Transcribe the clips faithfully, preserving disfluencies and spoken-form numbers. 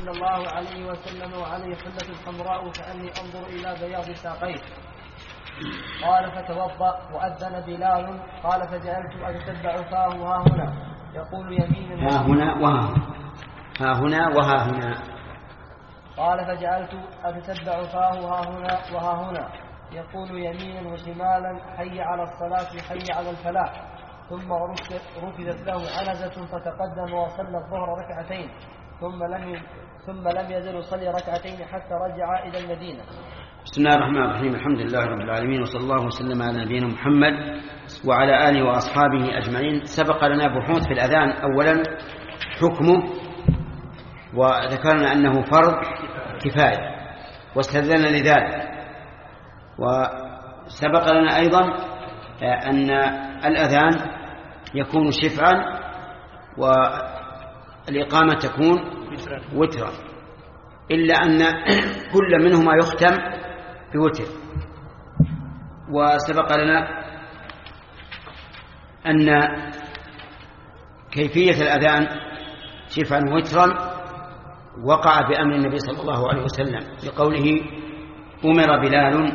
صلى الله عليه وسلم وعليه حلة حمراء كأني أنظر إلى بياض ساقيه. قال فتوضأ وأذن بلال. قال فجعلت أتتبع فاه ها هنا يقول يمين ها هنا وها ها هنا وها هنا. قال فجعلت أتتبع فاه ها هنا وها هنا يقول يمينا وشمالا حي على الصلاة حي على الفلاح. ثم ركزت له عنزة فتقدم وصلى الظهر ركعتين ثم لم ثم لم يزل يصلي ركعتين حتى رجع إلى المدينة. بسم الله الرحمن الرحيم. الحمد لله رب العالمين وصلى الله وسلم على نبينا محمد وعلى آله وأصحابه أجمعين. سبق لنا بحوث في الأذان. أولا حكمه، وذكرنا أنه فرض كفاية واستدلنا لذلك. وسبق لنا أيضا أن الأذان يكون شفعا والإقامة تكون وترا، إلا أن كل منهما يختم بوتر. وسبق لنا أن كيفية الأذان شفعا وترا وقع بأمر النبي صلى الله عليه وسلم بقوله أمر بلال.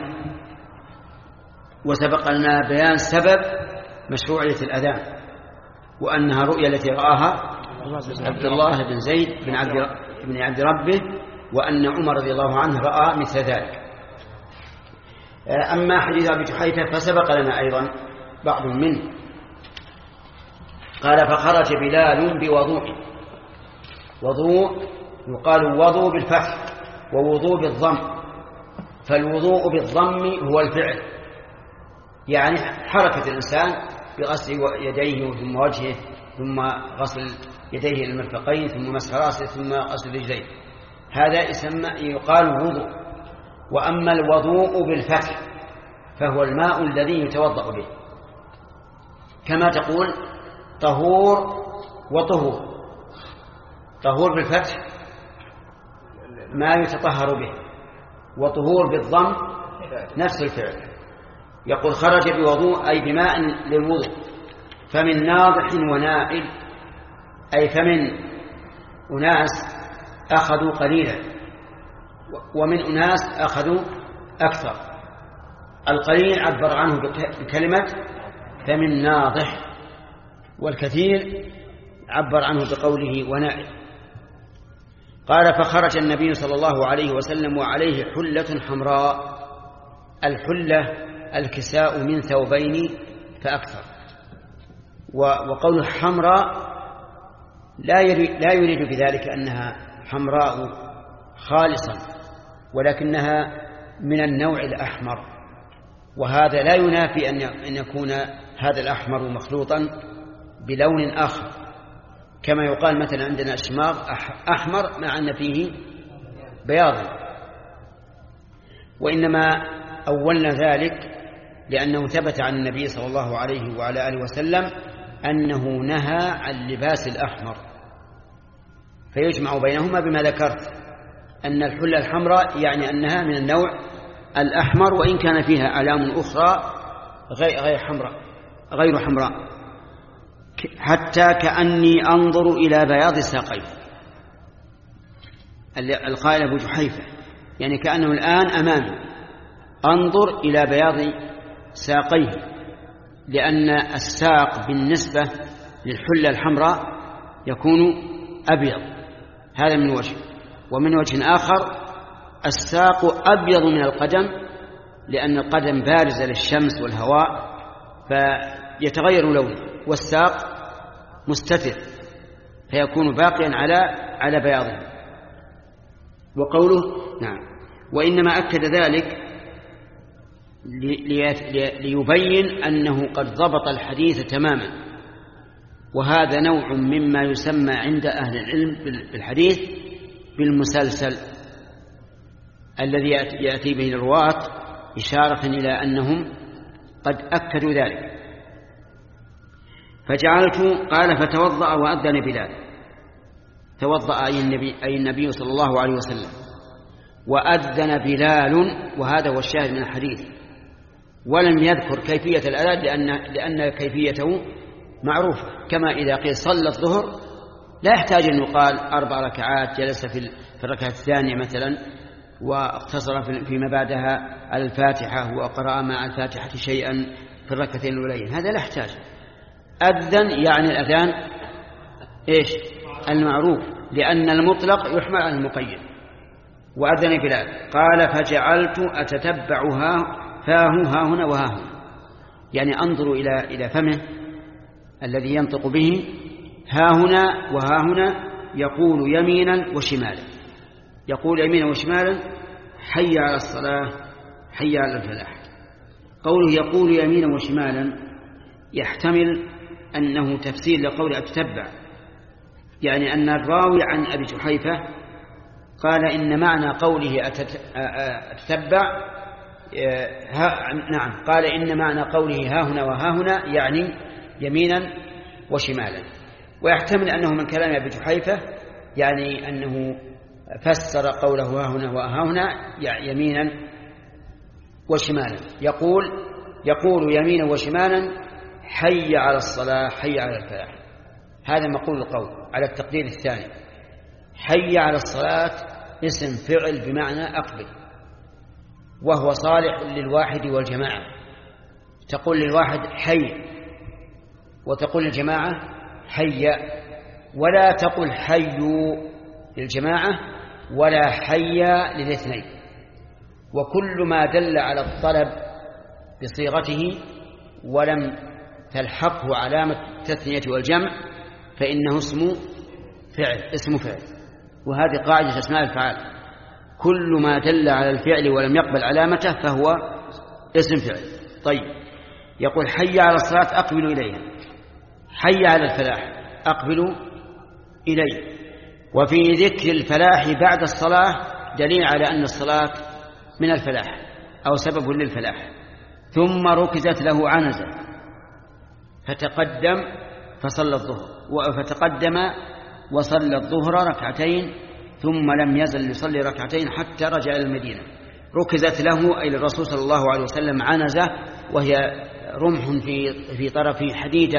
وسبق لنا بيان سبب مشروعية الأذان، وأنها رؤيا التي رآها عبد الله بن زيد بن عبد, بن عبد ربه، وأن عمر رضي الله عنه رأى مثل ذلك. أما حديث أبي جحيفة فسبق لنا أيضا بعض منه. قال فخرج بلال بوضوء. وضوء يقال وضوء بالفتح ووضوء بالضم، فالوضوء بالضم هو الفعل، يعني حركة الإنسان بغسل يديه ثم وجهه ثم غسل يديه إلى المرفقين ثم مسح رأسه ثم غسل رجليه، هذا يسمى يقال وضوء. وأما الوضوء بالفتح فهو الماء الذي يتوضأ به، كما تقول طهور وطهور. طهور بالفتح ما يتطهر به، وطهور بالضم نفس الفعل. يقول خرج بوضوء أي بماء للوضوء. فمن ناضح ونائل أي فمن أناس أخذوا قليلا ومن أناس أخذوا أكثر. القليل عبر عنه بكلمة فمن ناضح، والكثير عبر عنه بقوله ونائل. قال فخرج النبي صلى الله عليه وسلم وعليه حلة حمراء. الحلة الكساء من ثوبين فأكثر. وقوله حمراء لا يريد, لا يريد بذلك أنها حمراء خالصا، ولكنها من النوع الأحمر، وهذا لا ينافي أن يكون هذا الأحمر مخلوطا بلون آخر، كما يقال مثلا عندنا الشماغ أحمر مع أن فيه بياض. وإنما أولنا ذلك لأنه ثبت عن النبي صلى الله عليه وعلى آله وسلم أنه نهى عن لباس الأحمر، فيجمع بينهما بما ذكرت أن الحلة الحمراء يعني أنها من النوع الأحمر، وإن كان فيها علام أخرى غير حمراء غير حمراء حتى كأني أنظر إلى بياض ساقيه. القائل أبو جحيفة يعني كأنه الآن أمامي أنظر إلى بياض ساقيه، لأن الساق بالنسبة للحلة الحمراء يكون أبيض، هذا من وجه. ومن وجه آخر الساق أبيض من القدم، لأن القدم بارزة للشمس والهواء فيتغير لونه، والساق مستتر فيكون باقيا على على بياضه. وقوله نعم وإنما أكد ذلك ليبين أنه قد ضبط الحديث تماما، وهذا نوع مما يسمى عند أهل العلم بالحديث بالمسلسل الذي يأتي به الرواة إشارة إلى أنهم قد أكدوا ذلك. فجعلت قال فتوضأ وأذن بلال. توضأ أي النبي, أي النبي صلى الله عليه وسلم، وأذن بلال، وهذا هو الشاهد من الحديث. ولم يذكر كيفية الأذان لأن, لأن كيفيته معروفة، كما إذا قيل صلى الظهر لا يحتاج أن يقال أربع ركعات جلس في الركعة الثانية مثلا واقتصر فيما بعدها على الفاتحة وقرأ مع الفاتحة شيئا في الركعتين الأولين، هذا لا يحتاج. أذن يعني الأذان إيش؟ المعروف، لأن المطلق يحمل على المقيد. وأذن بلال قال فجعلت أتتبعها فاه ها هنا وها هنا، يعني أنظر إلى إلى فمه الذي ينطق به ها هنا وها هنا، يقول يمينا وشمالا، يقول يمينا وشمالا حي على الصلاة حي على الفلاح. قوله يقول يمينا وشمالا يحتمل أنه تفسير لقول أتتبع، يعني أن الراوي عن أبي جحيفة قال إن معنى قوله أتتبع ها نعم قال إن معنى قوله ها هنا وها هنا يعني يمينا وشمالا. ويحتمل أنه من كلام أبي جحيفة يعني أنه فسر قوله ها هنا وها هنا يعني يمينا وشمالا، يقول يقول يمينا وشمالا حي على الصلاة حي على الفلاح. هذا مقول القول على التقدير الثاني. حي على الصلاة اسم فعل بمعنى أقبل، وهو صالح للواحد والجماعة. تقول للواحد حي وتقول للجماعة حي، ولا تقل حي للجماعة ولا حي للاثنين. وكل ما دل على الطلب بصيغته ولم تلحقه علامة التثنية والجمع فإنه اسم فعل اسم فعل وهذه قاعدة أسماء الفعال، كل ما دل على الفعل ولم يقبل علامته فهو اسم فعل. طيب، يقول حي على الصلاة أقبل إليها، حي على الفلاح أقبل إليه. وفي ذكر الفلاح بعد الصلاة دليل على أن الصلاة من الفلاح أو سبب للفلاح. ثم ركزت له عنزة فتقدم فصلى الظهر، فتقدم وصلى الظهر ركعتين ثم لم يزل يصلي ركعتين حتى رجع إلى المدينة. ركزت له أي الرسول صلى الله عليه وسلم عنزة، وهي رمح في في طرف حديدة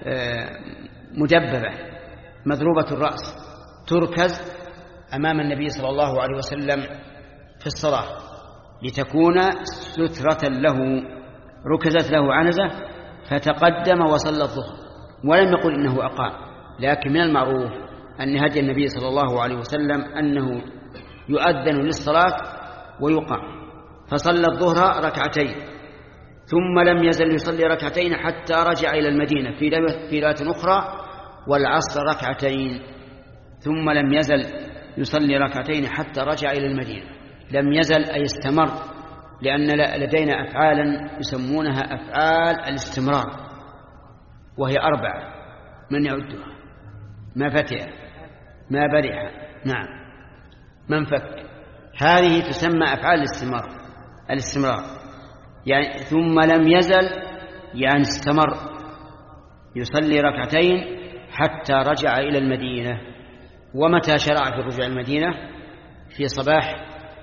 مدببة مضروبة الرأس، تركز أمام النبي صلى الله عليه وسلم في الصلاة لتكون سترة له. ركزت له عنزة فتقدم وصلى الظهر، ولم يقل إنه أقام، لكن من المعروف أن هدي النبي صلى الله عليه وسلم أنه يؤذن للصلاة ويقام. فصلى الظهر ركعتين ثم لم يزل يصلي ركعتين حتى رجع إلى المدينة. في رواية أخرى والعصر ركعتين ثم لم يزل يصلي ركعتين حتى رجع إلى المدينة. لم يزل أي استمر، لأن لدينا أفعالا يسمونها أفعال الاستمرار وهي أربعة، من يعدها؟ ما فتح، ما برح، نعم، من فك. هذه تسمى أفعال الاستمرار الاستمرار يعني ثم لم يزل يعني استمر يصلي ركعتين حتى رجع إلى المدينة. ومتى شرع في الرجوع إلى المدينة؟ في صباح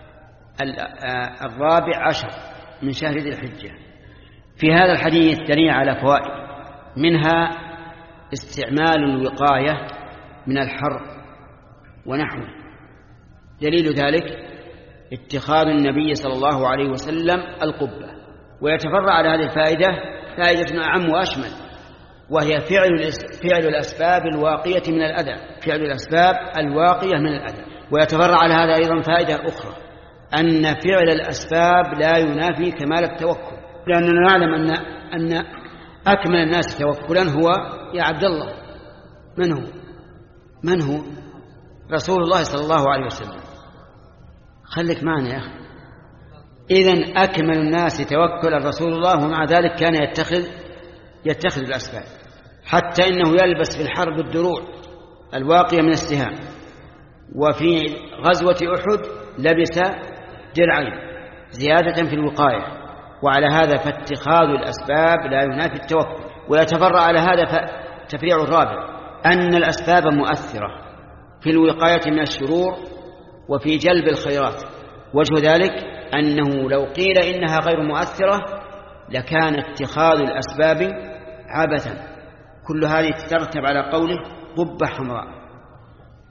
الرابع عشر من شهر ذي الحجة. في هذا الحديث دليل على فوائد، منها استعمال الوقاية من الحر ونحوه. دليل ذلك اتخاذ النبي صلى الله عليه وسلم القبة. ويتفرع على هذه الفائدة فائدة أعم وأشمل، وهي فعل فعل الأسباب الواقية من الأذى، فعل الأسباب الواقية من الأذى. ويتفرع على هذا أيضا فائدة أخرى، أن فعل الأسباب لا ينافي كمال التوكل، لأننا نعلم أن أن أكمل الناس توكلا هو يا عبد الله من هو؟ من هو؟ رسول الله صلى الله عليه وسلم. خليك معنا يا أخي. إذن أكمل الناس توكلا رسول الله، ومع ذلك كان يتخذ يتخذ الأسباب، حتى إنه يلبس في الحرب الدروع الواقية من السهام. وفي غزوة أحد لبس درعين زيادة في الوقاية. وعلى هذا فاتخاذ الأسباب لا ينافي التوكل. ويتفرع على هذا تفريع الرابع، أن الأسباب مؤثرة في الوقاية من الشرور وفي جلب الخيرات. وجه ذلك أنه لو قيل إنها غير مؤثرة لكان اتخاذ الأسباب عبثا. كل هذه تترتب على قوله قبة حمراء.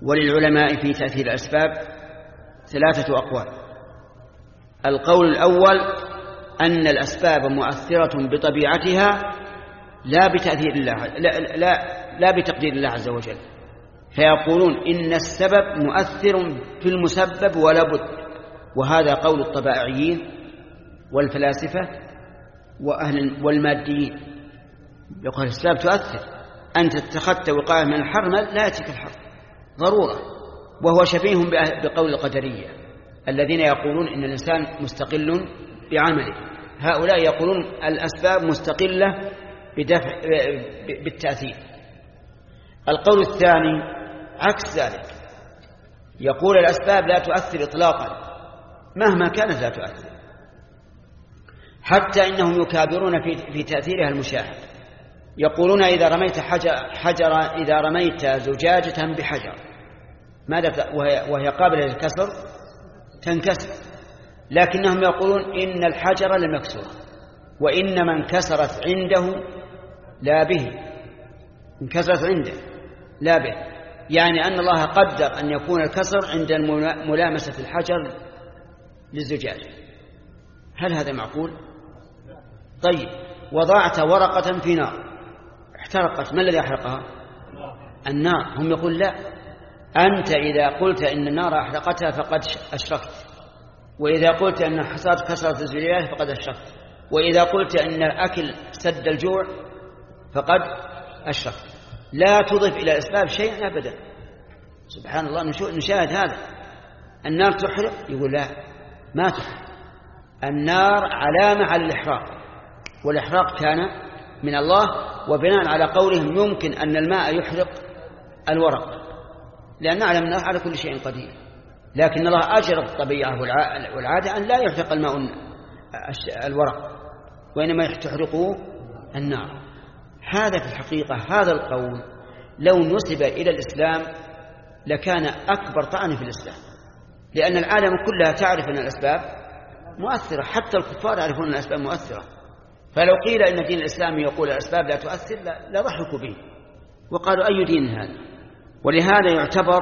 وللعلماء في تأثير الأسباب ثلاثة أقوال. القول الأول أن الأسباب مؤثرة بطبيعتها لا بتأثير الله لا, لا, لا بتقدير الله عز وجل، فيقولون إن السبب مؤثر في المسبب ولا بد، وهذا قول الطبائعيين والفلاسفة وأهل والماديين. يقول الأسباب تؤثر، أنت اتخذت وقاية من الحر لا يأتيك الحر ضرورة، وهو شبيه بقول القدرية الذين يقولون إن الإنسان مستقل بعمله. هؤلاء يقولون الأسباب مستقلة بدفع بالتأثير. القول الثاني عكس ذلك، يقول الأسباب لا تؤثر إطلاقا مهما كانت لا تؤثر، حتى إنهم يكابرون في في تأثيرها المشاهد. يقولون إذا رميت حجر, حجر إذا رميت زجاجة بحجر ماذا وهي, وهي قابلة للكسر تنكسر، لكنهم يقولون إن الحجر لمكسور وإنما انكسرت عنده لا به، انكسرت عنده لا به، يعني أن الله قدر أن يكون الكسر عند ملامسة الحجر للزجاجة. هل هذا معقول؟ طيب، وضعت ورقة في نار احترقت، ما الذي أحرقها؟ النار. هم يقول لا، أنت إذا قلت إن النار أحرقتها فقد أشركت، وإذا قلت أن الحصاد كسرت الزجاجة فقد أشركت، وإذا قلت أن الأكل سد الجوع فقد أشركت. لا تضف إلى الأسباب شيئا أبدا. سبحان الله، نشاهد هذا. النار تحرق، يقول لا ما تحرق، النار علامة على الإحراق، والإحراق كان من الله، وبناء على قولهم يمكن أن الماء يحرق الورق، لأن نعلم أنه على كل شيء قدير، لكن الله أجرى الطبيعة والعادة أن لا يحرق الماء الورق، وإنما تحرقه النار. هذا في الحقيقة هذا القول لو نسب إلى الإسلام لكان أكبر طعن في الإسلام، لأن العالم كلها تعرف أن الأسباب مؤثرة، حتى الكفار يعرفون أن الأسباب مؤثرة. فلو قيل إن الدين الإسلامي يقول الأسباب لا تؤثر لا ضحكوا به وقالوا أي دين هذا. ولهذا يعتبر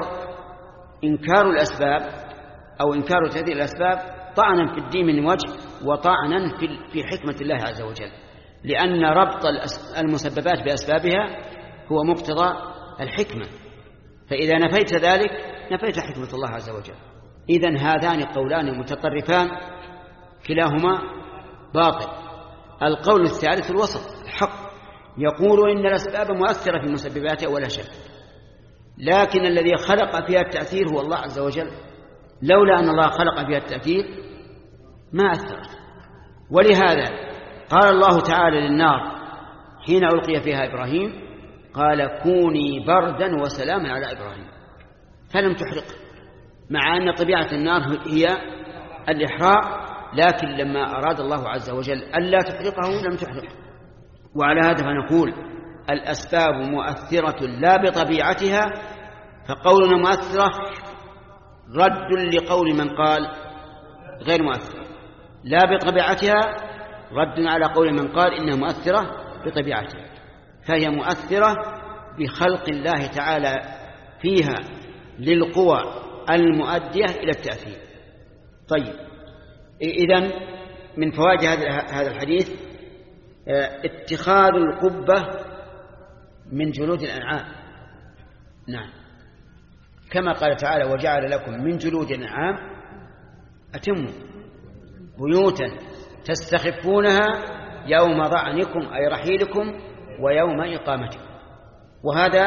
إنكار الأسباب أو إنكار تأثير الأسباب طعنا في الدين من وجه، وطعنا في حكمة الله عز وجل، لأن ربط المسببات بأسبابها هو مقتضى الحكمة، فإذا نفيت ذلك نفيت حكمة الله عز وجل. إذن هذان قولان متطرفان كلاهما باطل. القول الثالث الوسط الحق، يقول إن الأسباب مؤثرة في مسبباتها ولا شك، لكن الذي خلق فيها التأثير هو الله عز وجل، لولا أن الله خلق فيها التأثير ما أثرت. ولهذا قال الله تعالى للنار حين ألقي فيها إبراهيم قال كوني بردا وسلاما على إبراهيم، فلم تحرقه، مع أن طبيعة النار هي الإحراق، لكن لما أراد الله عز وجل ألا تحرقه لم تحرقه. وعلى هذا فنقول الأسباب مؤثرة لا بطبيعتها، فقولنا مؤثرة رد لقول من قال غير مؤثرة، لا بطبيعتها رد على قول من قال إنها مؤثرة بطبيعتها، فهي مؤثرة بخلق الله تعالى فيها للقوى المؤدية إلى التأثير. طيب، إذن من فوائد هذا الحديث اتخاذ القبة من جلود الأنعام. نعم، كما قال تعالى وجعل لكم من جلود الأنعام أتموا بيوتا تستخفونها يوم ظعنكم أي رحيلكم ويوم إقامتكم. وهذا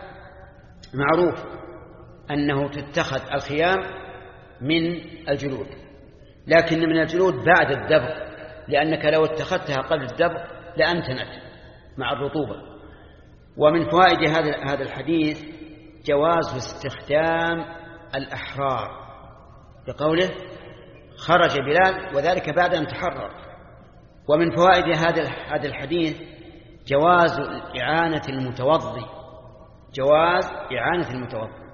معروف أنه تتخذ الخيام من الجلود، لكن من الجلود بعد الدبغ، لأنك لو اتخذتها قبل الدبغ لأنتنت مع الرطوبة. ومن فوائد هذا هذا الحديث جواز استخدام الأحرار، بقوله خرج بلال وذلك بعد أن تحرر. ومن فوائد هذا هذا الحديث جواز إعانة المتوضي، جواز إعانة المتوضي.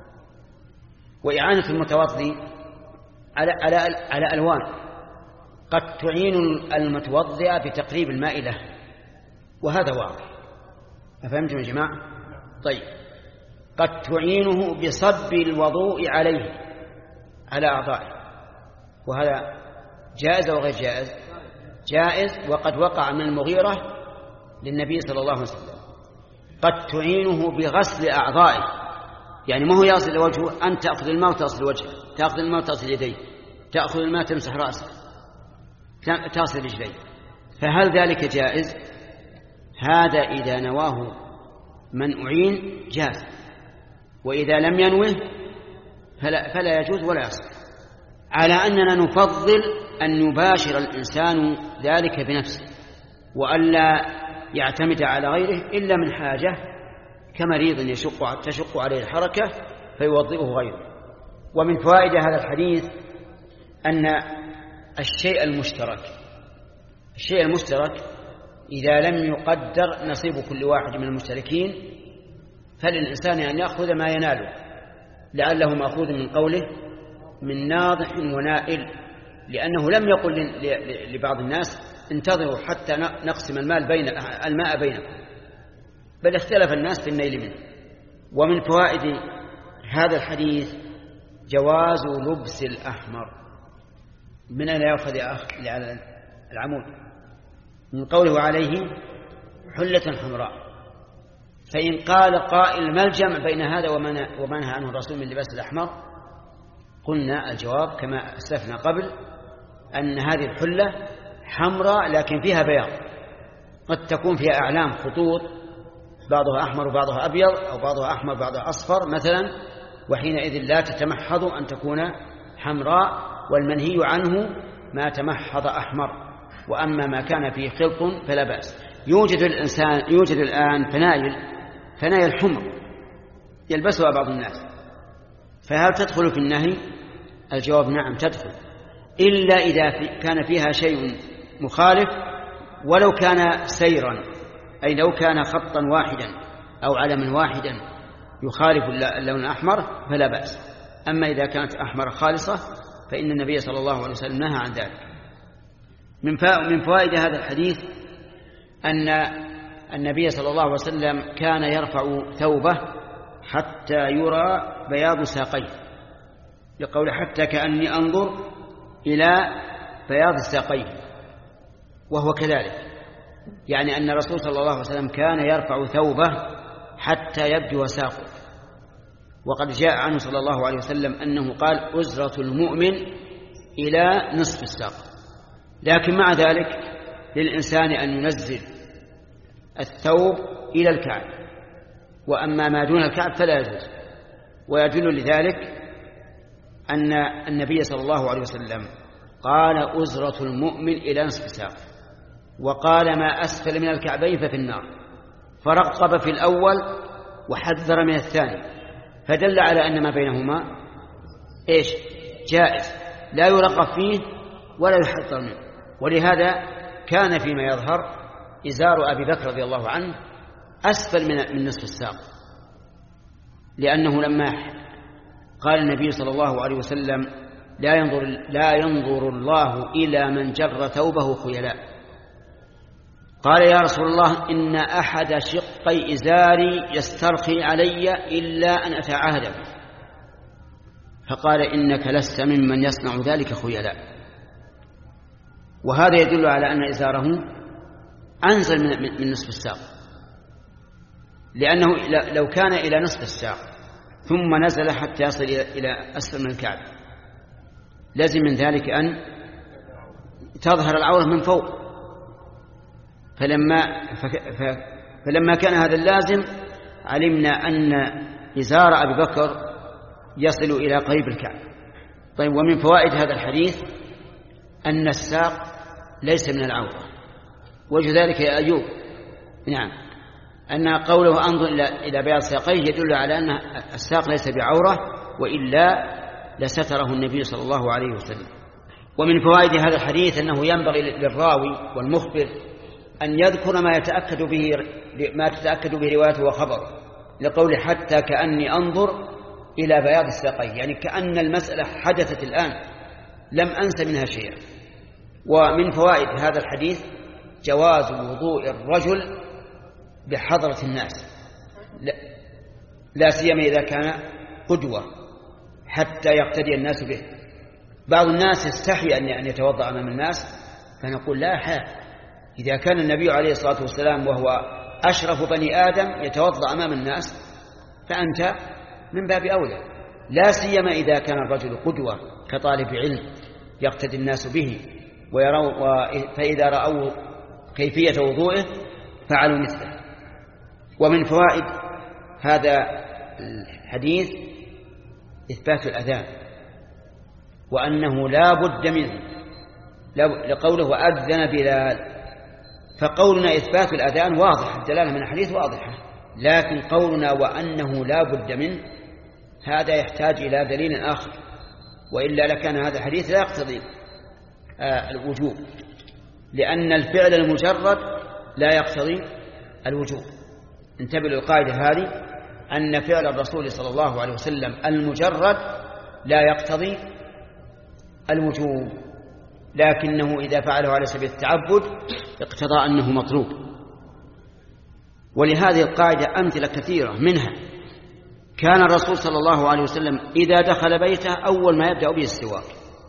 وإعانة المتوضي على على على ألوان، قد تعين المتوضئ بتقريب الماء له، وهذا واضح. أفهمتم يا جماعة؟ طيب، قد تعينه بصب الوضوء عليه على أعضائه، وهذا جائز أو غير جائز؟ جائز. وقد وقع من المغيرة للنبي صلى الله عليه وسلم قد تعينه بغسل أعضائه، يعني ما هو يغسل وجهه، أن تأخذ الماء وتغسل وجهه، تأخذ الماء وتغسل يديه، تأخذ الماء تمسح رأسه، تغسل رجليه، فهل ذلك جائز؟ هذا إذا نواه من أعين جاز، وإذا لم ينوه فلا, فلا يجوز ولا يصح، على أننا نفضل أن يباشر الإنسان ذلك بنفسه وألا يعتمد على غيره إلا من حاجة كمريض يشق تشق عليه الحركة فيوظفه غيره. ومن فوائد هذا الحديث أن الشيء المشترك الشيء المشترك إذا لم يقدر نصيب كل واحد من المشتركين فللإنسان أن يأخذ ما يناله، لعله مأخوذ من قوله من ناضح ونائل، لأنه لم يقل لبعض الناس انتظروا حتى نقسم المال بين الماء بينكم، بل اختلف الناس في النيل منه. ومن فوائد هذا الحديث جواز لبس الأحمر. من أين يأخذ على العمود؟ من قوله عليه حلة حمراء. فإن قال قائل ما الجمع بين هذا وما نهى عنه الرسول من لباس الأحمر؟ قلنا الجواب كما أسلفنا قبل أن هذه الحلة حمراء لكن فيها بياض، قد تكون فيها أعلام خطوط بعضها أحمر وبعضها أبيض أو بعضها أحمر وبعضها أصفر مثلا، وحينئذ لا تتمحض أن تكون حمراء، والمنهي عنه ما تمحض أحمر، وأما ما كان فيه خلط فلا بأس. يوجد الإنسان يوجد الآن فنايل فنايل حمر يلبسها بعض الناس، فهل تدخل في النهي؟ الجواب نعم تدخل، إلا إذا في كان فيها شيء مخالف ولو كان سيرا، أي لو كان خطا واحدا أو علما واحدا يخالف اللون الأحمر فلا بأس. أما إذا كانت أحمر خالصة فإن النبي صلى الله عليه وسلم نهى عن ذلك. من فوائد هذا الحديث أن النبي صلى الله عليه وسلم كان يرفع ثوبه حتى يرى بياض ساقيه، لقول حتى كأني أنظر إلى بياض ساقيه، وهو كذلك، يعني أن الرسول صلى الله عليه وسلم كان يرفع ثوبه حتى يبدو ساقه. وقد جاء عنه صلى الله عليه وسلم أنه قال أزرة المؤمن إلى نصف الساق، لكن مع ذلك للإنسان أن ينزل الثوب إلى الكعب، وأما ما دون الكعب فلا يجوز. ويدل لذلك أن النبي صلى الله عليه وسلم قال أزرة المؤمن إلى نصف الساق، وقال ما أسفل من الكعبين ففي النار، فرقب في الأول وحذر من الثاني، فدل على أن ما بينهما إيش؟ جائز، لا يرغب فيه ولا يحذر منه. ولهذا كان فيما يظهر إزار أبي بكر رضي الله عنه أسفل من نصف الساق، لأنه لما قال النبي صلى الله عليه وسلم لا ينظر, لا ينظر الله إلى من جر ثوبه خيلاء، قال يا رسول الله إن أحد شقي إزاري يسترخي علي إلا أن أتعاهد به، فقال إنك لست ممن يصنع ذلك خيلاء. وهذا يدل على أن إزاره أنزل من نصف الساق، لأنه لو كان إلى نصف الساق ثم نزل حتى يصل إلى أسفل من الكعب لازم من ذلك أن تظهر العورة من فوق، فلما, فلما كان هذا اللازم علمنا أن إزار أبي بكر يصل إلى قريب الكعب. طيب، ومن فوائد هذا الحديث أن الساق ليس من العورة. وجه ذلك يا أيوب نعم أن قوله أنظر إلى بياض ساقيه يدل على أن الساق ليس بعورة، وإلا لستره النبي صلى الله عليه وسلم. ومن فوائد هذا الحديث أنه ينبغي للراوي والمخبر أن يذكر ما يتأكد به ما تتأكد به روايته وخبره، لقول حتى كأني أنظر إلى بياض الساقين، يعني كأن المسألة حدثت الآن لم أنس منها شيئا. ومن فوائد هذا الحديث جواز وضوء الرجل بحضرة الناس، لا سيما إذا كان قدوة حتى يقتدي الناس به. بعض الناس يستحي أن يتوضأ أمام الناس، فنقول لا حال، إذا كان النبي عليه الصلاة والسلام وهو أشرف بني آدم يتوضأ أمام الناس فأنت من باب أولى، لا سيما إذا كان الرجل قدوة كطالب علم يقتدي الناس به ويروا، فإذا رأوا كيفية وضوئه فعلوا مثله. ومن فوائد هذا الحديث إثبات الأذان وأنه لا بد منه، لقوله وأذن بلال، فقولنا إثبات الأذان واضح، الدلالة من الحديث واضحة، لكن قولنا وأنه لا بد منه هذا يحتاج إلى دليل آخر، وإلا لكان هذا الحديث لا يقتضي آه الوجوب، لأن الفعل المجرد لا يقتضي الوجوب. انتبهوا للقاعدة هذه، أن فعل الرسول صلى الله عليه وسلم المجرد لا يقتضي الوجوب، لكنه إذا فعله على سبيل التعبد اقتضى أنه مطلوب. ولهذه القاعدة أمثلة كثيرة، منها كان الرسول صلى الله عليه وسلم إذا دخل بيته أول ما يبدأ به السواك،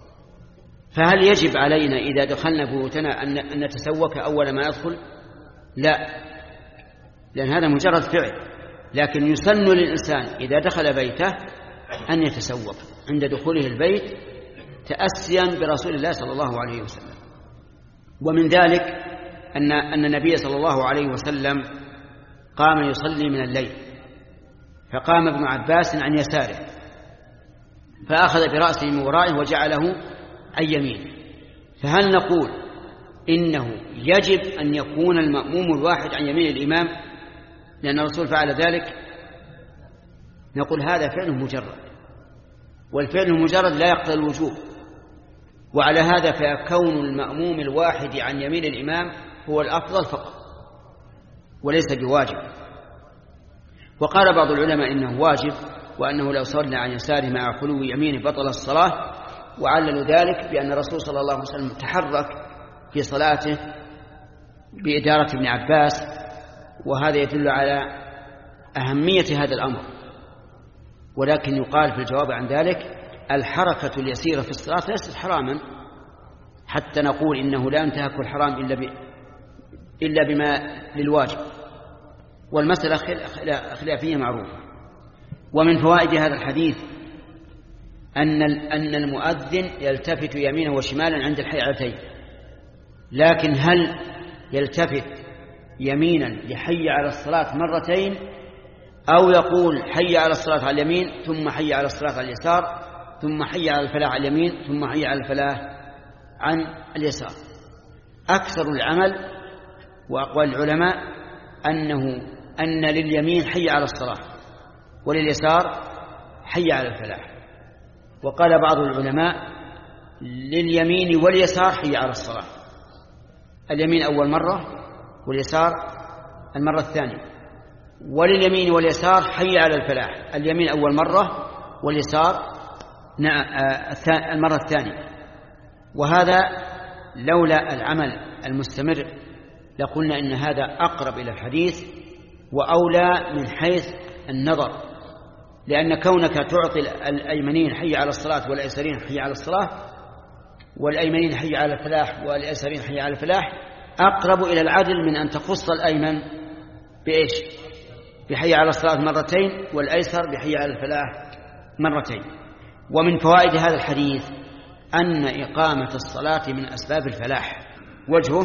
فهل يجب علينا إذا دخلنا بيوتنا أن نتسوك أول ما يدخل؟ لا، لأن هذا مجرد فعل، لكن يسن للإنسان إذا دخل بيته أن يتسوق عند دخوله البيت تأسيا برسول الله صلى الله عليه وسلم. ومن ذلك أن أن النبي صلى الله عليه وسلم قام يصلي من الليل، فقام ابن عباس عن يساره فأخذ برأسه من ورائه وجعله عن يمينه، فهل نقول إنه يجب أن يكون المأموم الواحد عن يمين الإمام لأن الرسول فعل ذلك؟ نقول هذا فعل مجرد، والفعل المجرد لا يقتضي الوجوب، وعلى هذا فكون المأموم الواحد عن يمين الإمام هو الأفضل فقط وليس بواجب. وقال بعض العلماء إنه واجب، وأنه لو صلى عن يساره مع خلو يمينه بطل الصلاة، وعللوا ذلك بأن الرسول صلى الله عليه وسلم تحرك في صلاته بإدارة ابن عباس، وهذا يدل على أهمية هذا الأمر. ولكن يقال في الجواب عن ذلك الحركة اليسيرة في الصلاة ليست حراما حتى نقول إنه لا ينتهك الحرام إلا, ب... إلا بما للواجب، والمسألة خلافية معروفة. ومن فوائد هذا الحديث أن أن المؤذن يلتفت يمينه وشمالا عند الحيعتين، لكن هل يلتفت يمينا لحي على الصلاة مرتين، أو يقول حي على الصلاة على اليمين ثم حي على الصلاة على اليسار ثم حي على الفلاح على اليمين ثم حي على الفلاح عن اليسار؟ أكثر العمل وأقوال العلماء أنه أن لليمين حي على الصلاة ولليسار حي على الفلاح. وقال بعض العلماء لليمين واليسار حي على الصلاة، اليمين أول مرة واليسار المرة الثانية، ولليمين واليسار حي على الفلاح، اليمين أول مرة واليسار المرة الثانية. وهذا لولا العمل المستمر لقلنا إن هذا أقرب إلى الحديث وأولى من حيث النظر، لأن كونك تعطي الأيمنين حي على الصلاة والأيسرين حي على الصلاة، والأيمنين حي على الفلاح والأيسرين حي على الفلاح، أقرب إلى العدل من أن تخص الأيمن بإيش؟ بحي على الصلاة مرتين والأيسر بحي على الفلاح مرتين. ومن فوائد هذا الحديث أن إقامة الصلاة من أسباب الفلاح، وجهه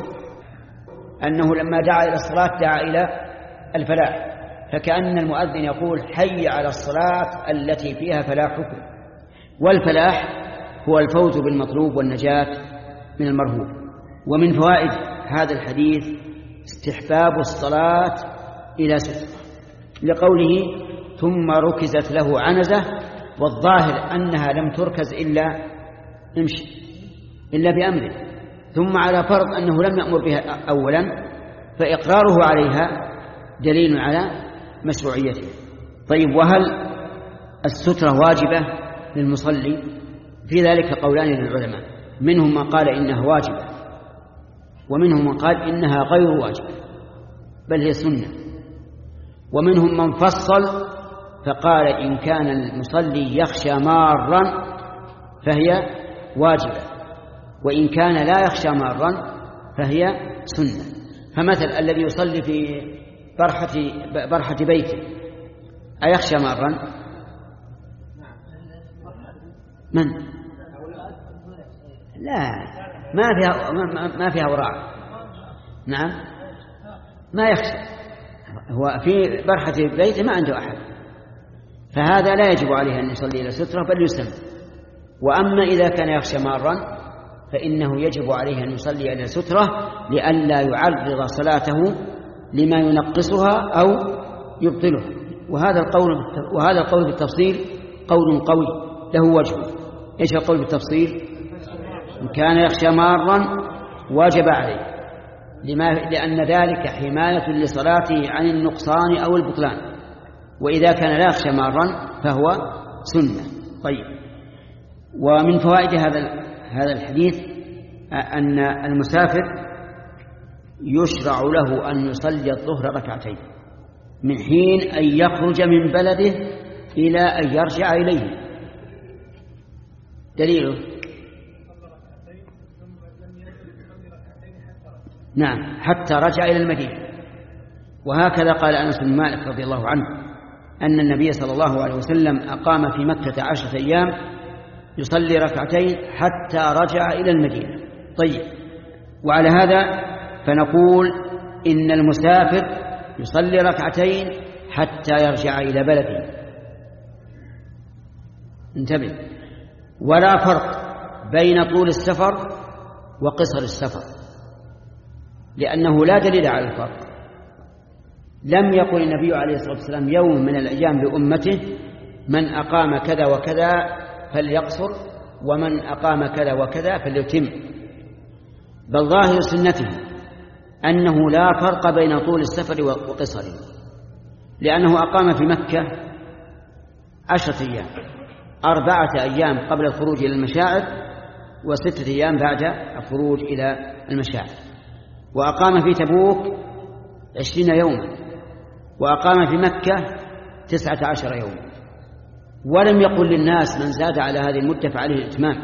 أنه لما دعا إلى الصلاة دعا إلى الفلاح، فكأن المؤذن يقول حي على الصلاة التي فيها فلاحكم، والفلاح هو الفوز بالمطلوب والنجاة من المرهوب. ومن فوائد هذا الحديث استحباب الصلاة إلى سترة، لقوله ثم ركزت له عنزة، والظاهر أنها لم تركز إلا امشي إلا بأمره، ثم على فرض أنه لم يأمر بها أولا فإقراره عليها دليل على مشروعيته. طيب، وهل السترة واجبة للمصلي؟ في ذلك قولان للعلماء، منهم من قال إنها واجبة، ومنهم من قال إنها غير واجبة بل هي سنة، ومنهم من فصل فقال إن كان المصلي يخشى مارا فهي واجبة، وإن كان لا يخشى مارا فهي سنة. فمثل الذي يصلي في برحة, برحة بيته أيخشى مارا؟ من؟ لا، ما فيها ما فيها وراء. نعم، ما يخشى، هو في برحة بيته ما عنده أحد، فهذا لا يجب عليه أن يصلي إلى سترة بل يسن. وأما إذا كان يخشى مارا فإنه يجب عليه أن يصلي إلى سترة لئلا يعرض صلاته لما ينقصها أو يبطلها. وهذا القول وهذا القول بالتفصيل قول قوي له وجه. إيش القول بالتفصيل؟ إن كان يخشى مارا واجب عليه، لما لأن ذلك حماية لصلاته عن النقصان أو البطلان، وإذا كان لا يخشى مارا فهو سنة. طيب، ومن فوائد هذا هذا الحديث أن المسافر يشرع له أن يصلي الظهر ركعتين من حين أن يخرج من بلده إلى أن يرجع إليه. دليله نعم حتى رجع إلى المدينة. وهكذا قال أنس بن مالك رضي الله عنه أن النبي صلى الله عليه وسلم أقام في مكة عشرة أيام يصلي ركعتين حتى رجع إلى المدينة. طيب، وعلى هذا فنقول إن المسافر يصلي ركعتين حتى يرجع إلى بلده. انتبه، ولا فرق بين طول السفر وقصر السفر، لأنه لا دليل على الفرق. لم يقل النبي عليه الصلاة والسلام يوم من الأيام لأمته من أقام كذا وكذا فليقصر ومن أقام كذا وكذا فليتم، بل ظاهر سنته أنه لا فرق بين طول السفر وقصره، لأنه أقام في مكة عشرة أيام، أربعة أيام قبل الخروج إلى المشاعر وستة أيام بعد الخروج إلى المشاعر، وأقام في تبوك عشرين يوما، وأقام في مكة تسعة عشر يوما. ولم يقل للناس من زاد على هذه المدة فعليه الإتمام،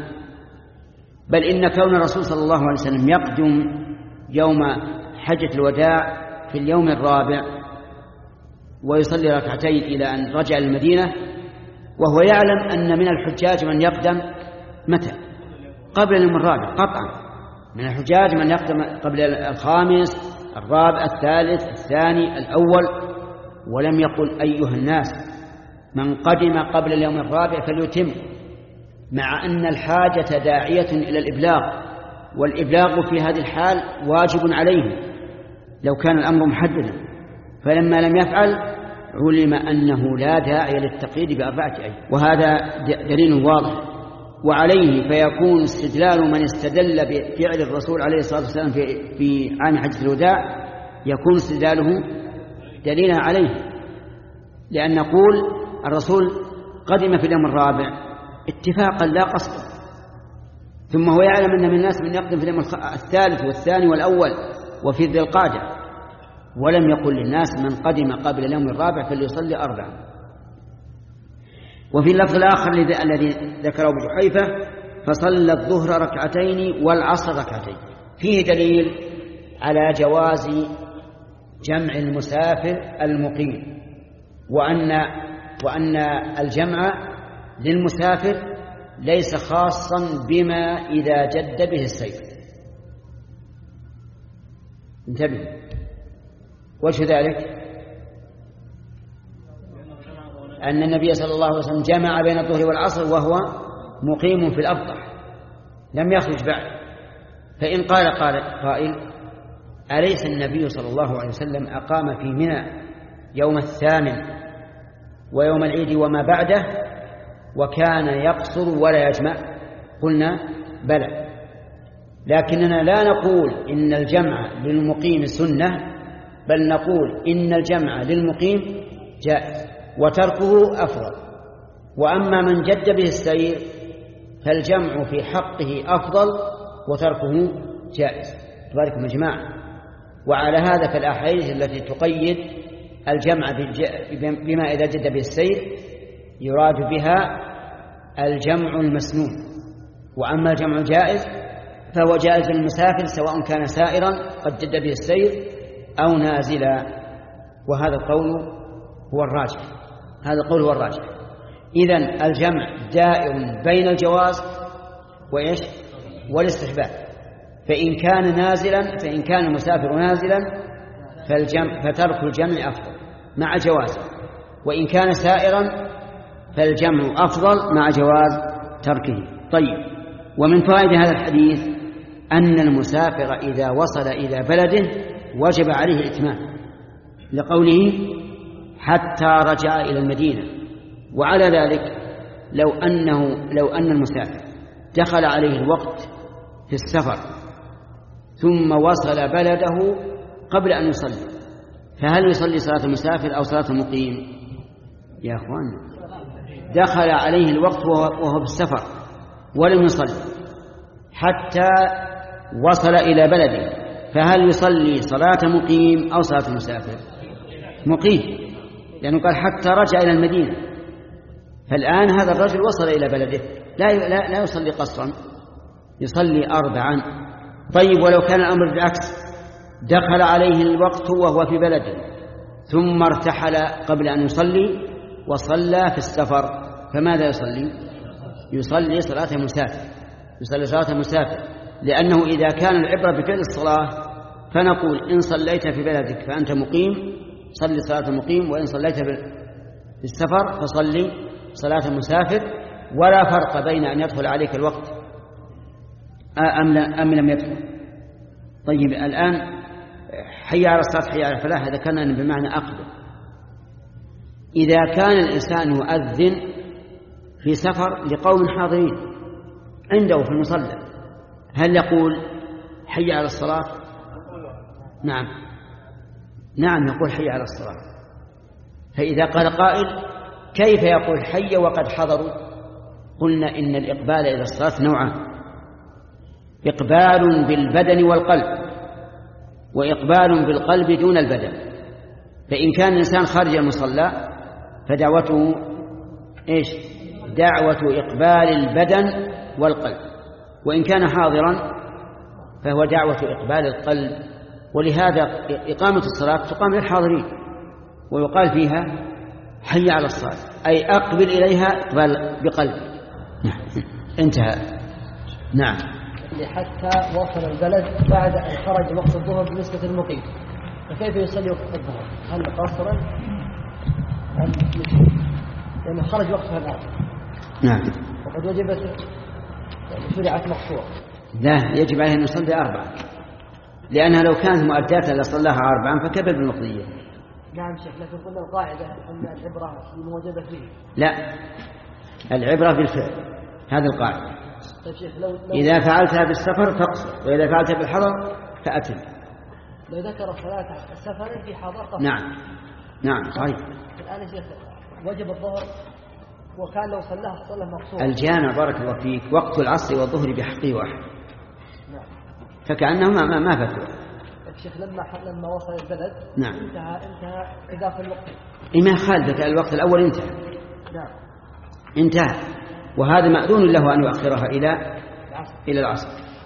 بل إن كون الرسول صلى الله عليه وسلم يقدم يوم حجة الوداع في اليوم الرابع ويصلي ركعتين إلى أن رجع المدينة، وهو يعلم أن من الحجاج من يقدم متى؟ قبل اليوم الرابع قطعا. من الحجاج من يقدم قبل الخامس، الرابع، الثالث، الثاني، الأول. ولم يقل أيها الناس من قدم قبل اليوم الرابع فليتم، مع أن الحاجة داعية إلى الإبلاغ، والإبلاغ في هذه الحال واجب عليه لو كان الأمر محددا، فلما لم يفعل علم أنه لا داعي للتقييد بأربعة أيام. وهذا دليل واضح، وعليه فيكون استدلال من استدل بفعل الرسول عليه الصلاة والسلام في, في عام حجة الوداع يكون استدلاله دليلا عليه، لأن نقول الرسول قدم في اليوم الرابع اتفاقا لا قصدا، ثم هو يعلم أن من الناس من يقدم في اليوم الثالث والثاني والأول وفي ذي القعدة، ولم يقل للناس من قدم قبل اليوم الرابع فليصلي أربعا. وفي اللفظ الآخر الذي ذكره ابو جحيفة فصلى الظهر ركعتين والعصر ركعتين، فيه دليل على جواز جمع المسافر المقيم، وأن وأن الجمع للمسافر ليس خاصا بما إذا جد به السير. انتبه، وجه ذلك أن النبي صلى الله عليه وسلم جمع بين الظهر والعصر وهو مقيم في الأبطح لم يخرج بعد. فإن قال قائل أليس النبي صلى الله عليه وسلم أقام في منى يوم الثامن ويوم العيد وما بعده وكان يقصر ولا يجمع؟ قلنا بلى، لكننا لا نقول إن الجمع للمقيم سنة، بل نقول إن الجمع للمقيم جائز وتركه أفضل. وأما من جد به السير فالجمع في حقه أفضل وتركه جائز. تباركم يا جماعة. وعلى هذا فالأحاديث التي تقيد الجمع بما إذا جد به السير يراد بها الجمع المسنون، وأما الجمع الجائز فهو جائز للمسافر سواء كان سائرا قد جد به السير أو نازلا، وهذا القول هو الراجح. هذا القول هو الراجح. إذن الجمع دائر بين الجواز وإيش والاستحباب، فإن كان نازلا فإن كان المسافر نازلا فالجمع فترك الجمع أفضل مع جوازه، وإن كان سائرا فالجمع أفضل مع جواز تركه. طيب، ومن فوائد هذا الحديث أن المسافر إذا وصل إلى بلده وجب عليه الإتمام، لقوله حتى رجع إلى المدينة. وعلى ذلك لو أنه لو أن المسافر دخل عليه الوقت في السفر ثم وصل بلده قبل أن يصلي، فهل يصلي صلاة المسافر أو صلاة المقيم؟ يا أخوان، دخل عليه الوقت وهو في السفر ولم يصلي حتى وصل إلى بلده، فهل يصلي صلاة مقيم أو صلاة المسافر؟ مقيم، لأنه قال حتى رجع إلى المدينة. فالآن هذا الرجل وصل إلى بلده لا لا, لا يصلي قصرا، يصلي أربعا. طيب، ولو كان الأمر بالعكس، دخل عليه الوقت وهو في بلده ثم ارتحل قبل أن يصلي وصلى في السفر، فماذا يصلي؟ يصلي صلاة المسافر، يصلي صلاة المسافر، لأنه إذا كان العبرة بفعل الصلاة فنقول إن صليت في بلدك فأنت مقيم صلي صلاة المقيم، وإن صليت في السفر فصلي صلاة المسافر، ولا فرق بين أن يدخل عليك الوقت أم لم يدخل. طيب، الآن حي على الصلاة حي على الفلاح هذا كان بمعنى أقبل. إذا كان الإنسان يؤذن في سفر لقوم حاضرين عنده في المصلى، هل يقول حي على الصلاة؟ نعم نعم يقول حي على الصلاة. فإذا قال قائل كيف يقول حي وقد حضروا؟ قلنا إن الإقبال إلى الصلاة نوعان: إقبال بالبدن والقلب، وإقبال بالقلب دون البدن. فإن كان الإنسان خارج المصلى فدعوته إيش؟ دعوة إقبال البدن والقلب، وإن كان حاضرا فهو دعوة إقبال القلب. ولهذا إقامة الصلاة تقام للحاضرين ويقال فيها حي على الصلاة، أي أقبل إليها إقبال بقلب. انتهى. نعم. حتى وصل البلد بعد أن خرج وقت الظهر بالنسبة للمقيم، فكيف يصلي وقت الظهر؟ هل قصرا أم لأنه خرج وقتها الآن؟ نعم. وقد وجبت شرعت مقصورة. لا، يجب عليه أن يصلي أربعة، لأنها لو كانت مؤداة لصلاها أربعا فكبر بالمقضية. نعم شيخ، لكن قلنا القاعدة أن العبرة بالموجبة فيه. لا، العبرة بالفعل، هذا القاعدة. طيب شيخ، لو, لو إذا فعلتها بالسفر فاقصر، وإذا فعلتها بالحضر فأتم. لو ذكر صلاة السفر في حضر قصر. نعم نعم صحيح. الآن شيخ وجب الظهر وكان لو صلاها صلى مقصور. الجامع بارك الله فيك وقت العصر والظهر بحقه واحد. نعم. فكأنهما ما ما فتوى. الشيخ لما لما وصل البلد نعم انتهى انتهى إضافة الوقت. إما خالفك الوقت الأول انتهى. نعم انتهى، وهذا مأذون له أن يؤخرها إلى العصر. إلى العصر.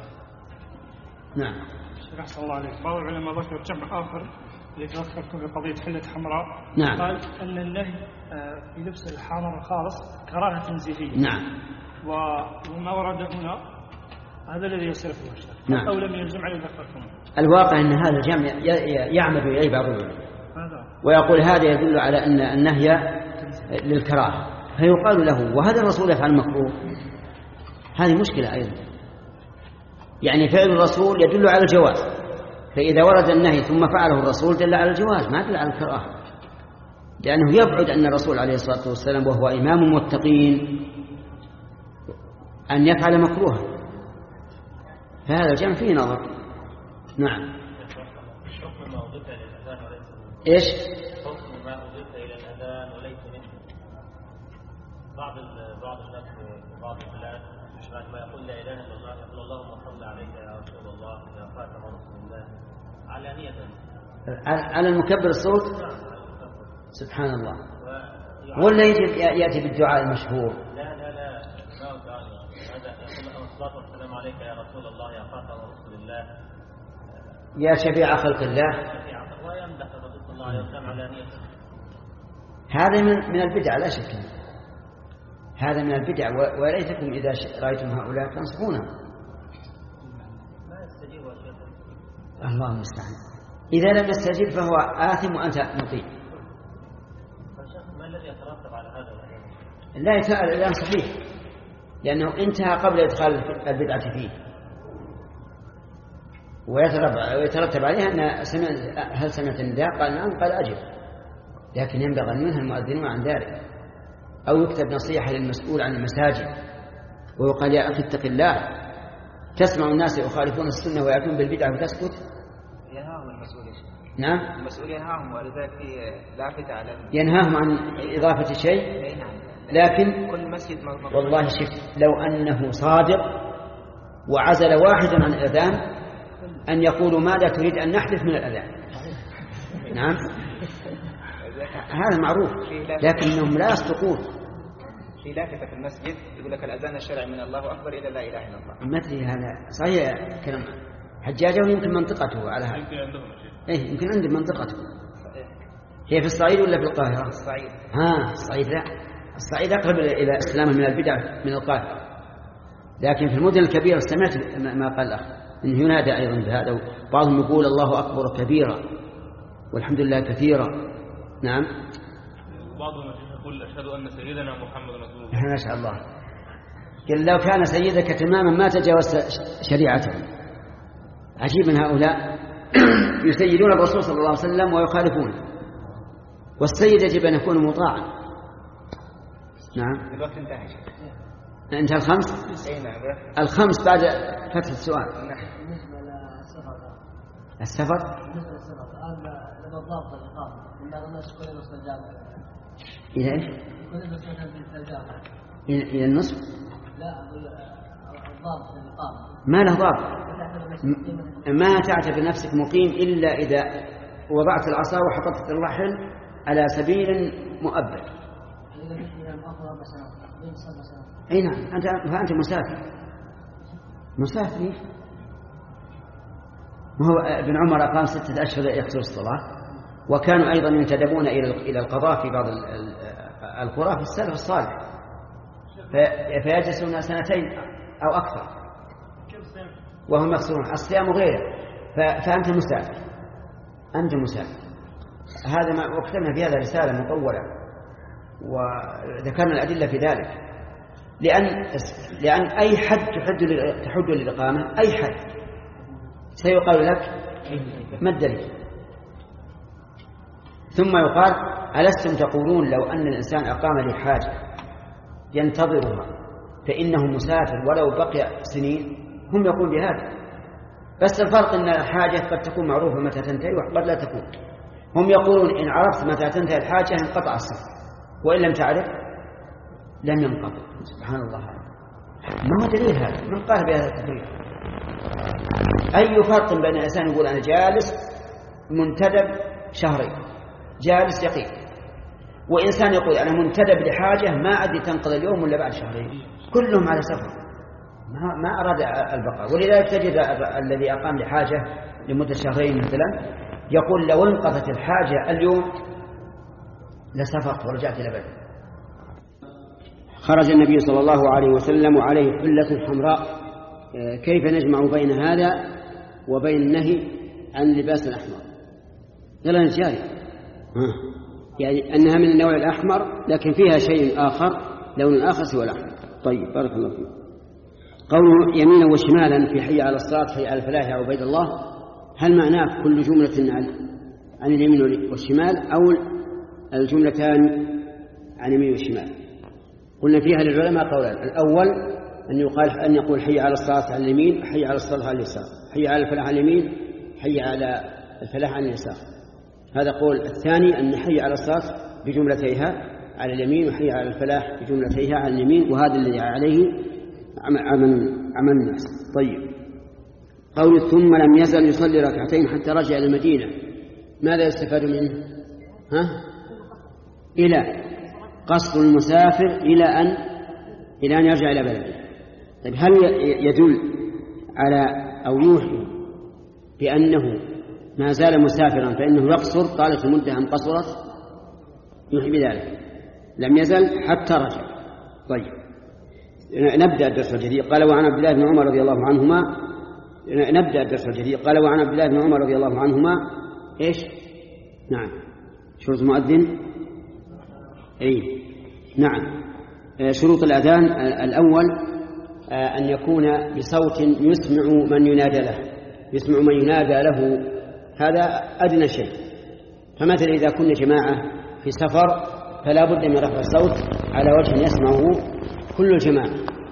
نعم. شيخ أحسن الله عليك، بعض العلماء ذكر جمع آخر يتذكركم في قضية حلة حمراء. نعم. قال أن النهي في لبس الحمر الخالص كراهة تنزيهية. نعم. وما ورد هنا هذا الذي يصرفه الشيخ. نعم. أو لم يلزم عليه ذكركم. الواقع أن هذا الجمع يعمد إليه بعض العلماء ويقول هذا يدل على أن النهي للكراهة، فيقال له وهذا الرسول يفعل المكروه. هذه مشكلة أيضا، يعني فعل الرسول يدل على الجواز، فإذا ورد النهي ثم فعله الرسول دل على الجواز ما دل على الكراهة، لأنه يبعد أن الرسول عليه الصلاة والسلام وهو إمام المتقين أن يفعل مكروها، فهذا الجمع فيه نظر. نعم. إيش؟ حكم ما أضيف إلى الأذان وليس منه. بعض بعض الناس في بعض البلاد ما يقول لا إله إلا الله يقول اللهم صل عليك يا رسول الله يا خاتم رسول الله علانية على المكبر الصوت. سبحان الله. ولا يجب يأتي بالدعاء المشهور؟ لا لا لا ما هو دعاء هذا. الصلاة والسلام عليك يا رسول الله يا خاتم رسول الله يا شفيع خلق الله، ويمدح الرسول صلى الله عليه وسلم على نيته. هذا من من البدع لا شك، هذا من البدع. وليتكم إذا رأيتم هؤلاء تنصحونهم. ما يستجيب يا شيخ. الله المستعان. إذا لم يستجب فهو آثم وأنت مطيع. ما الذي يترتب على هذا؟ لا يتأل الآن صحيح، لأنه انتهى قبل إدخال البدعة فيه، ويترتب عليها أن سمع هل سمعت النداء؟ قال نعم، قال أجب. لكن ينبغي أن ينهى المؤذنون عن ذلك، أو يكتب نصيحة للمسؤول عن المساجد ويقال يا أخي اتق الله، تسمع الناس يخالفون السنة ويأتون بالبدعة وتسكت. ينهاهم المسؤول. نعم، المسؤول ينهاهم، ولذلك في لافتة على ينهاهم عن إضافة شيء. لكن كل مسجد والله شف، لو أنه صادق وعزل واحدا عن الأذان أن يقولوا ماذا تريد أن نحدث من الأذان. نعم هذا معروف، لكنهم لا يصدقون. في لافتة في المسجد يقول لك الأذان الشرعي من الله أكبر إلى لا إله إلا الله. ما أدري هذا صحيح كلام حجاجه، يمكن منطقته على هذا. إيه يمكن عند منطقته. هي في الصعيد ولا في القاهرة؟ الصعيد. ها الصعيد لا، الصعيد أقرب إلى السلامة من البدع من القاهرة. لكن في المدن الكبيرة سمعت ما قال الأخ إنه ينادى أيضا بهذا، بعضهم يقول الله أكبر كبيرا والحمد لله كثيرا. نعم بعضهم يقول أشهد أن سيدنا محمد رسول الله. ما شاء الله. قال لو كان سيدك تماما ما تجاوزت شريعته. عجيب من هؤلاء يسيدون الرسول صلى الله عليه وسلم ويخالفون، والسيد يجب أن يكون مطاعا. نعم الوقت انتهى. انتهى الخمس. أي نعم. الخمس بعد فتح السؤال. بالنسبة للسفر السفر بالنسبة للسفر الآن لما ضابط الإقامة إن الناس كل نصف الجامعة. إلى إيش؟ كل نصف الجامعة. إلى النصف؟ لا الضابط الإقامة ما له ضابط. ما تعتبر نفسك مقيم إلا إذا وضعت العصا وحطت الرحل على سبيل مؤبد. أي نعم أنت فأنت مسافر. مسافر ما هو ابن عمر أقام ستة أشهر يقصر الصلاة، وكانوا أيضا ينتدبون إلى القضاء في بعض القرى في السلف الصالح، فيجلسون سنتين أو أكثر وهم يقصرون الصيام وغيره. فأنت مسافر، أنت مسافر. هذا ما وكتبنا في هذا رسالة مطولة وذكرنا الأدلة في ذلك، لأن لأن أي حد تحد تحد للإقامة، أي حد سيقال لك ما الدليل، ثم يقال ألستم تقولون لو أن الإنسان أقام لحاجة ينتظرها فإنه مسافر ولو بقي سنين؟ هم يقول بهذا، بس الفرق أن الحاجة قد تكون معروفة متى تنتهي وقد لا تكون. هم يقولون إن عرفت متى تنتهي الحاجة انقطع السفر، وإن لم تعرف لم ينقطع. سبحان الله، ما هو دليل هذا؟ من قال بهذا التفريق؟ أي فرق بين إنسان يقول أنا جالس منتدب شهرين جالس يقين، وإنسان يقول أنا منتدب لحاجة ما أدري تنقضي اليوم ولا بعد شهرين؟ كلهم على سفر، ما, ما أراد البقاء. ولذلك تجد الذي أقام لحاجة لمدة شهرين مثلا يقول لو انقضت الحاجة اليوم لسافرت ورجعت إلى بلدي. خرج النبي صلى الله عليه وسلم وعليه حلة حمراء، كيف نجمع بين هذا وبين النهي عن لباس الأحمر؟ يلا نجاري يعني أنها من النوع الأحمر لكن فيها شيء آخر، لون آخر سوى الأحمر. طيب بارك الله فيك. قوله يمينا وشمالا في حي على الصلاة حي على الفلاح يا عبيد الله، هل معناه كل جملة عن, عن اليمين والشمال أو الجملتان عن اليمين والشمال؟ قلنا فيها للعلماء قولان، الأول أن يقال أن يقول حي على الصلاة على اليمين، حي على الصلاة على اليسار، حي على الفلاح على اليمين، حي على الفلاح على اليسار. هذا قول. الثاني أن حي على الصلاة بجملتيها على اليمين وحي على الفلاح بجملتيها على اليمين، وهذا الذي عليه عمل عمل الناس. طيب قول ثم لم يزل يصلي ركعتين حتى رجع إلى المدينة، ماذا يستفاد منه؟ ها؟ إلى قصد المسافر إلى أن إلى أن يرجع إلى بلده. طيب هل يدل على أو يوحي بأنه ما زال مسافرا فإنه يقصر طالت المدة أم قصرت؟ يوحي بذلك، لم يزل حتى رجع. طيب نبدأ الدرس الجديد. قال وعن عبد الله بن عمر رضي الله عنهما نبدأ الدرس الجديد. قال وعن عبد الله بن عمر رضي الله عنهما إيش؟ نعم شروط المؤذن. أي نعم شروط الأذان الأول أن يكون بصوت يسمع من ينادى له، يسمع من ينادى له، هذا أدنى شيء. فمثلا إذا كنا جماعة في سفر فلا بد من رفع الصوت على وجه يسمعه كل الجماعة،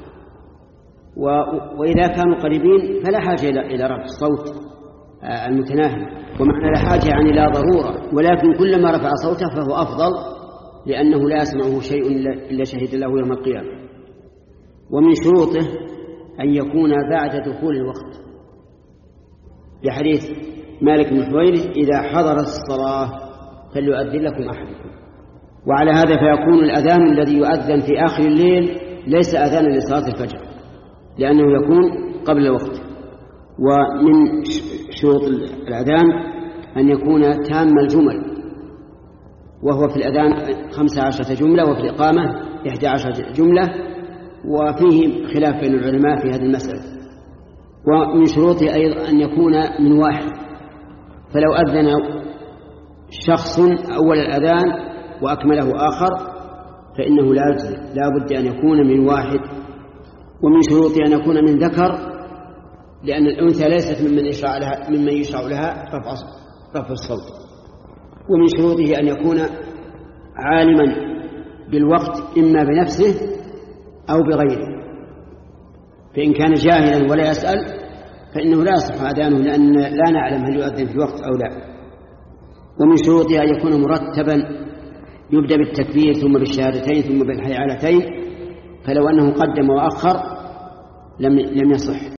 وإذا كانوا قريبين فلا حاجة إلى رفع الصوت المتناهي، ومعنى لا حاجة يعني لا ضرورة، ولكن كلما رفع صوته فهو أفضل لأنه لا يسمعه شيء إلا شهد له يوم القيامة. ومن شروطه أن يكون بعد دخول الوقت، لحديث مالك بن حويرث إذا حضر الصلاة فليؤذن لكم أحدكم. وعلى هذا فيكون الأذان الذي يؤذن في آخر الليل ليس أذانا لصلاة الفجر لأنه يكون قبل الوقت. ومن شروط الأذان أن يكون تام الجمل، وهو في الأذان خمسة عشرة جملة وفي الإقامة إحدى عشرة جملة، وفيه خلاف بين العلماء في هذه المسألة. ومن شروطه أيضا أن يكون من واحد، فلو أذن شخص أول الأذان وأكمله آخر فإنه لا يجزي، لا بد أن يكون من واحد. ومن شروطه أن يكون من ذكر، لأن الأنثى ليست ممن يشرع لها, ممن يشرع لها رفع الصوت. ومن شروطه أن يكون عالما بالوقت إما بنفسه أو بغيره، فإن كان جاهلا ولا يسأل فإنه لا يصح أذانه لأن لا نعلم هل يؤذن في الوقت أو لا. ومن شروطه أن يكون مرتبا، يبدأ بالتكبير ثم بالشهادتين ثم بالحيعلتين، فلو أنه قدم وأخر لم لم يصح.